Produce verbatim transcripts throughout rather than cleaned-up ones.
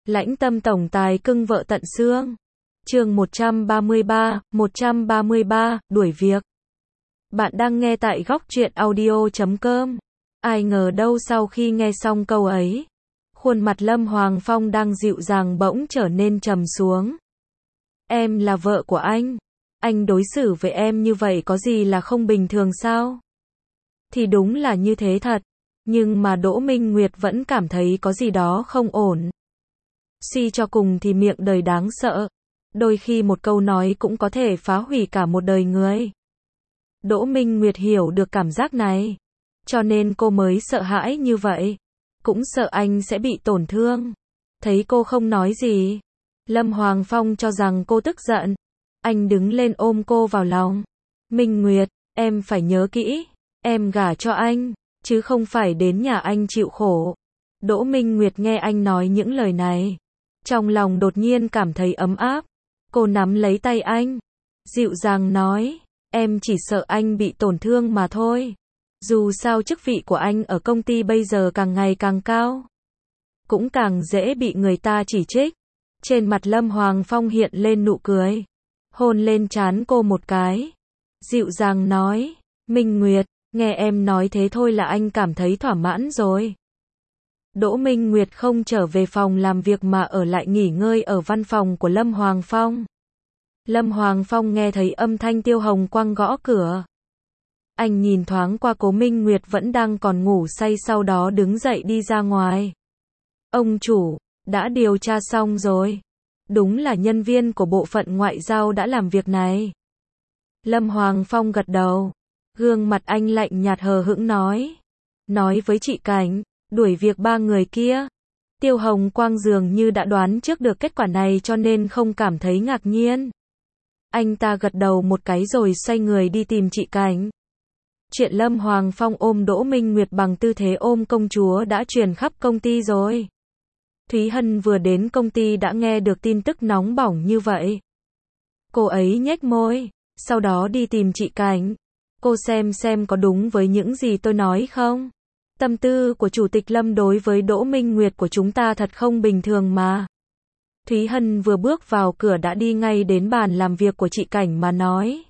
Lãnh tâm tổng tài cưng vợ tận xương. Chương một trăm ba mươi ba, một trăm ba mươi ba, đuổi việc. Bạn đang nghe tại góc truyện audio chấm com. Ai ngờ đâu sau khi nghe xong câu ấy, khuôn mặt Lâm Hoàng Phong đang dịu dàng bỗng trở nên trầm xuống. Em là vợ của anh. Anh đối xử với em như vậy có gì là không bình thường sao? Thì đúng là như thế thật. Nhưng mà Đỗ Minh Nguyệt vẫn cảm thấy có gì đó không ổn. Suy cho cùng thì miệng đời đáng sợ. Đôi khi một câu nói cũng có thể phá hủy cả một đời người. Đỗ Minh Nguyệt hiểu được cảm giác này. Cho nên cô mới sợ hãi như vậy. Cũng sợ anh sẽ bị tổn thương. Thấy cô không nói gì, Lâm Hoàng Phong cho rằng cô tức giận. Anh đứng lên ôm cô vào lòng. Minh Nguyệt, em phải nhớ kỹ. Em gả cho anh, chứ không phải đến nhà anh chịu khổ. Đỗ Minh Nguyệt nghe anh nói những lời này, trong lòng đột nhiên cảm thấy ấm áp. Cô nắm lấy tay anh, dịu dàng nói, em chỉ sợ anh bị tổn thương mà thôi. Dù sao chức vị của anh ở công ty bây giờ càng ngày càng cao, cũng càng dễ bị người ta chỉ trích. Trên mặt Lâm Hoàng Phong hiện lên nụ cười, hôn lên trán cô một cái, dịu dàng nói, Minh Nguyệt, nghe em nói thế thôi là anh cảm thấy thỏa mãn rồi. Đỗ Minh Nguyệt không trở về phòng làm việc mà ở lại nghỉ ngơi ở văn phòng của Lâm Hoàng Phong. Lâm Hoàng Phong nghe thấy âm thanh Tiêu Hồng Quang gõ cửa. Anh nhìn thoáng qua Cố Minh Nguyệt vẫn đang còn ngủ say, sau đó đứng dậy đi ra ngoài. Ông chủ, đã điều tra xong rồi. Đúng là nhân viên của bộ phận ngoại giao đã làm việc này. Lâm Hoàng Phong gật đầu. Gương mặt anh lạnh nhạt hờ hững nói. Nói với chị Cảnh, đuổi việc ba người kia. Tiêu Hồng Quang dường như đã đoán trước được kết quả này cho nên không cảm thấy ngạc nhiên. Anh ta gật đầu một cái rồi xoay người đi tìm chị Cảnh. Chuyện Lâm Hoàng Phong ôm Đỗ Minh Nguyệt bằng tư thế ôm công chúa đã truyền khắp công ty rồi. Thúy Hân vừa đến công ty đã nghe được tin tức nóng bỏng như vậy. Cô ấy nhếch môi, sau đó đi tìm chị Cảnh. Cô xem xem có đúng với những gì tôi nói không? Tâm tư của Chủ tịch Lâm đối với Đỗ Minh Nguyệt của chúng ta thật không bình thường mà. Thúy Hân vừa bước vào cửa đã đi ngay đến bàn làm việc của chị Cảnh mà nói.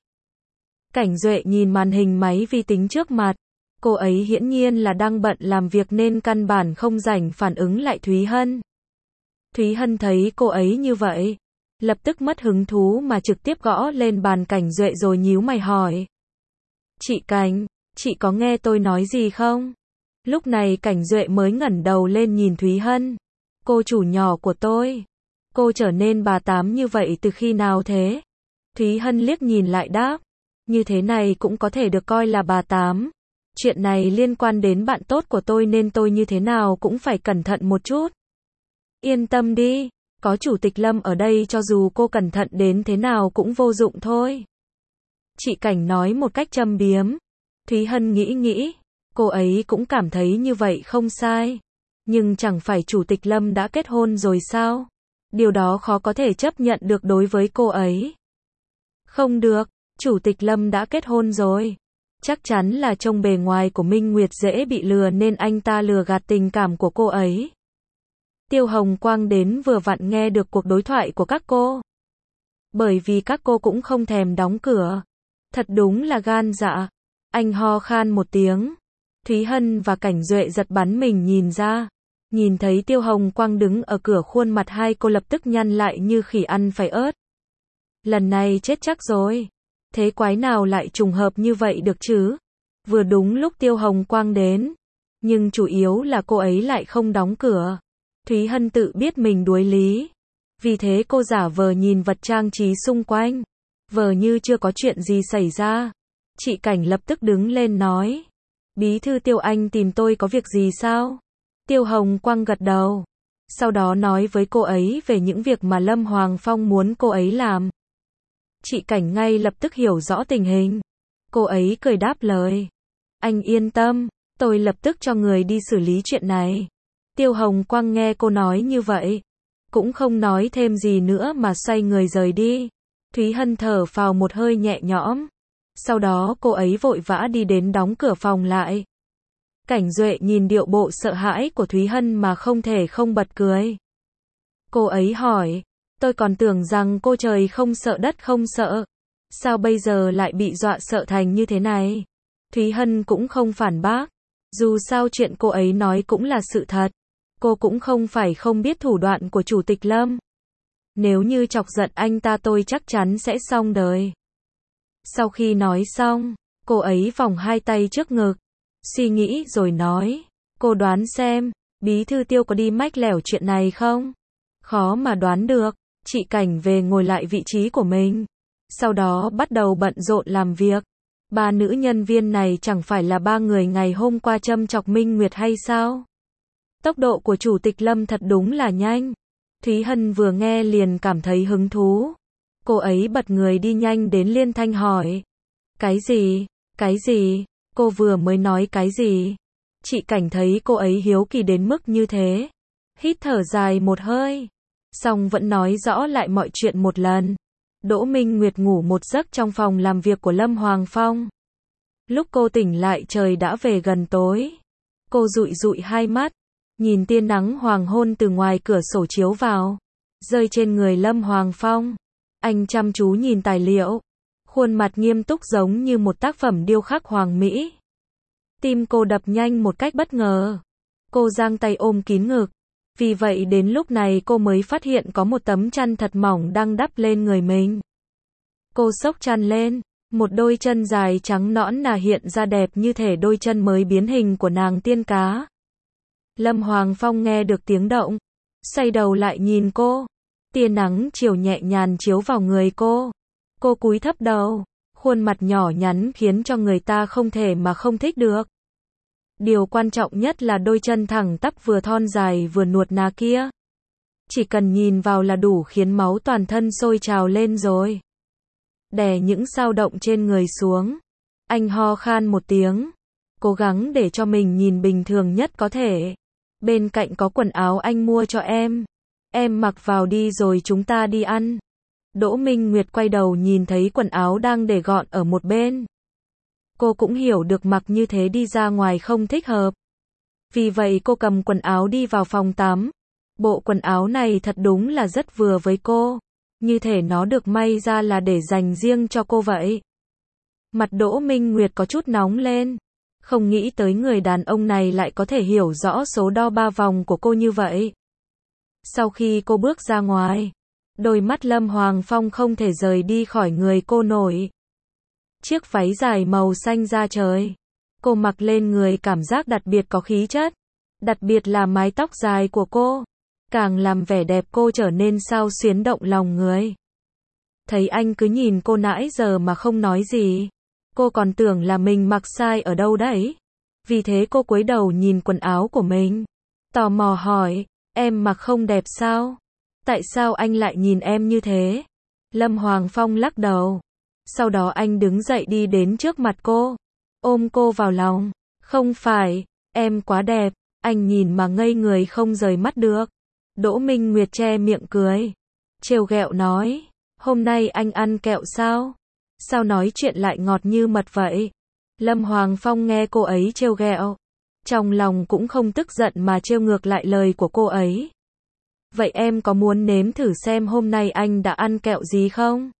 Cảnh Duệ nhìn màn hình máy vi tính trước mặt. Cô ấy hiển nhiên là đang bận làm việc nên căn bản không rảnh phản ứng lại Thúy Hân. Thúy Hân thấy cô ấy như vậy, lập tức mất hứng thú mà trực tiếp gõ lên bàn Cảnh Duệ rồi nhíu mày hỏi. Chị Cảnh, chị có nghe tôi nói gì không? Lúc này Cảnh Duệ mới ngẩng đầu lên nhìn Thúy Hân. Cô chủ nhỏ của tôi. Cô trở nên bà tám như vậy từ khi nào thế? Thúy Hân liếc nhìn lại đáp. Như thế này cũng có thể được coi là bà tám. Chuyện này liên quan đến bạn tốt của tôi nên tôi như thế nào cũng phải cẩn thận một chút. Yên tâm đi, có Chủ tịch Lâm ở đây cho dù cô cẩn thận đến thế nào cũng vô dụng thôi. Chị Cảnh nói một cách châm biếm. Thúy Hân nghĩ nghĩ, cô ấy cũng cảm thấy như vậy không sai. Nhưng chẳng phải Chủ tịch Lâm đã kết hôn rồi sao? Điều đó khó có thể chấp nhận được đối với cô ấy. Không được, Chủ tịch Lâm đã kết hôn rồi. Chắc chắn là trông bề ngoài của Minh Nguyệt dễ bị lừa nên anh ta lừa gạt tình cảm của cô ấy. Tiêu Hồng Quang đến vừa vặn nghe được cuộc đối thoại của các cô. Bởi vì các cô cũng không thèm đóng cửa. Thật đúng là gan dạ. Anh ho khan một tiếng. Thúy Hân và Cảnh Duệ giật bắn mình nhìn ra. Nhìn thấy Tiêu Hồng Quang đứng ở cửa, khuôn mặt hai cô lập tức nhăn lại như khỉ ăn phải ớt. Lần này chết chắc rồi. Thế quái nào lại trùng hợp như vậy được chứ? Vừa đúng lúc Tiêu Hồng Quang đến. Nhưng chủ yếu là cô ấy lại không đóng cửa. Thúy Hân tự biết mình đuối lý. Vì thế cô giả vờ nhìn vật trang trí xung quanh. Vờ như chưa có chuyện gì xảy ra. Chị Cảnh lập tức đứng lên nói. Bí thư Tiêu, anh tìm tôi có việc gì sao? Tiêu Hồng Quang gật đầu. Sau đó nói với cô ấy về những việc mà Lâm Hoàng Phong muốn cô ấy làm. Chị Cảnh ngay lập tức hiểu rõ tình hình. Cô ấy cười đáp lời. Anh yên tâm, tôi lập tức cho người đi xử lý chuyện này. Tiêu Hồng Quang nghe cô nói như vậy, cũng không nói thêm gì nữa mà xoay người rời đi. Thúy Hân thở phào một hơi nhẹ nhõm. Sau đó cô ấy vội vã đi đến đóng cửa phòng lại. Cảnh Duệ nhìn điệu bộ sợ hãi của Thúy Hân mà không thể không bật cười. Cô ấy hỏi. Tôi còn tưởng rằng cô trời không sợ đất không sợ. Sao bây giờ lại bị dọa sợ thành như thế này? Thúy Hân cũng không phản bác. Dù sao chuyện cô ấy nói cũng là sự thật. Cô cũng không phải không biết thủ đoạn của Chủ tịch Lâm. Nếu như chọc giận anh ta tôi chắc chắn sẽ xong đời. Sau khi nói xong, cô ấy vòng hai tay trước ngực. Suy nghĩ rồi nói. Cô đoán xem, Bí thư Tiêu có đi mách lẻo chuyện này không? Khó mà đoán được. Chị Cảnh về ngồi lại vị trí của mình. Sau đó bắt đầu bận rộn làm việc. Ba nữ nhân viên này chẳng phải là ba người ngày hôm qua châm chọc Minh Nguyệt hay sao? Tốc độ của Chủ tịch Lâm thật đúng là nhanh. Thúy Hân vừa nghe liền cảm thấy hứng thú. Cô ấy bật người đi nhanh đến Liên Thanh hỏi. Cái gì? Cái gì? Cô vừa mới nói cái gì? Chị Cảnh thấy cô ấy hiếu kỳ đến mức như thế. Hít thở dài một hơi. Xong vẫn nói rõ lại mọi chuyện một lần. Đỗ Minh Nguyệt ngủ một giấc trong phòng làm việc của Lâm Hoàng Phong. Lúc cô tỉnh lại trời đã về gần tối. Cô dụi dụi hai mắt, nhìn tia nắng hoàng hôn từ ngoài cửa sổ chiếu vào, rơi trên người Lâm Hoàng Phong. Anh chăm chú nhìn tài liệu, khuôn mặt nghiêm túc giống như một tác phẩm điêu khắc hoàng mỹ. Tim cô đập nhanh một cách bất ngờ. Cô giang tay ôm kín ngực. Vì vậy đến lúc này cô mới phát hiện có một tấm chăn thật mỏng đang đắp lên người mình. Cô xốc chăn lên, một đôi chân dài trắng nõn nà hiện ra đẹp như thể đôi chân mới biến hình của nàng tiên cá. Lâm Hoàng Phong nghe được tiếng động, xoay đầu lại nhìn cô. Tia nắng chiều nhẹ nhàng chiếu vào người cô. Cô cúi thấp đầu, khuôn mặt nhỏ nhắn khiến cho người ta không thể mà không thích được. Điều quan trọng nhất là đôi chân thẳng tắp vừa thon dài vừa nuột nà kia. Chỉ cần nhìn vào là đủ khiến máu toàn thân sôi trào lên rồi. Đè những dao động trên người xuống. Anh ho khan một tiếng. Cố gắng để cho mình nhìn bình thường nhất có thể. Bên cạnh có quần áo anh mua cho em. Em mặc vào đi rồi chúng ta đi ăn. Đỗ Minh Nguyệt quay đầu nhìn thấy quần áo đang để gọn ở một bên. Cô cũng hiểu được mặc như thế đi ra ngoài không thích hợp. Vì vậy cô cầm quần áo đi vào phòng tắm. Bộ quần áo này thật đúng là rất vừa với cô. Như thể nó được may ra là để dành riêng cho cô vậy. Mặt Đỗ Minh Nguyệt có chút nóng lên. Không nghĩ tới người đàn ông này lại có thể hiểu rõ số đo ba vòng của cô như vậy. Sau khi cô bước ra ngoài, đôi mắt Lâm Hoàng Phong không thể rời đi khỏi người cô nổi. Chiếc váy dài màu xanh da trời. Cô mặc lên người cảm giác đặc biệt có khí chất. Đặc biệt là mái tóc dài của cô. Càng làm vẻ đẹp cô trở nên xao xuyến động lòng người. Thấy anh cứ nhìn cô nãy giờ mà không nói gì. Cô còn tưởng là mình mặc sai ở đâu đấy. Vì thế cô cúi đầu nhìn quần áo của mình. Tò mò hỏi, em mặc không đẹp sao? Tại sao anh lại nhìn em như thế? Lâm Hoàng Phong lắc đầu. Sau đó anh đứng dậy đi đến trước mặt cô. Ôm cô vào lòng. Không phải, em quá đẹp. Anh nhìn mà ngây người không rời mắt được. Đỗ Minh Nguyệt che miệng cười. Trêu ghẹo nói, hôm nay anh ăn kẹo sao? Sao nói chuyện lại ngọt như mật vậy? Lâm Hoàng Phong nghe cô ấy trêu ghẹo. Trong lòng cũng không tức giận mà trêu ngược lại lời của cô ấy. Vậy em có muốn nếm thử xem hôm nay anh đã ăn kẹo gì không?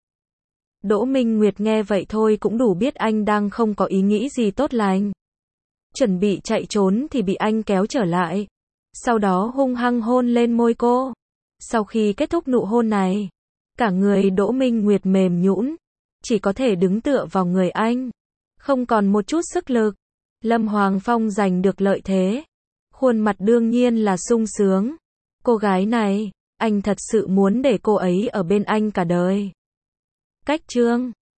Đỗ Minh Nguyệt nghe vậy thôi cũng đủ biết anh đang không có ý nghĩ gì tốt lành. Chuẩn bị chạy trốn thì bị anh kéo trở lại. Sau đó hung hăng hôn lên môi cô. Sau khi kết thúc nụ hôn này, cả người Đỗ Minh Nguyệt mềm nhũn, chỉ có thể đứng tựa vào người anh, không còn một chút sức lực. Lâm Hoàng Phong giành được lợi thế, khuôn mặt đương nhiên là sung sướng. Cô gái này, anh thật sự muốn để cô ấy ở bên anh cả đời. Cách chương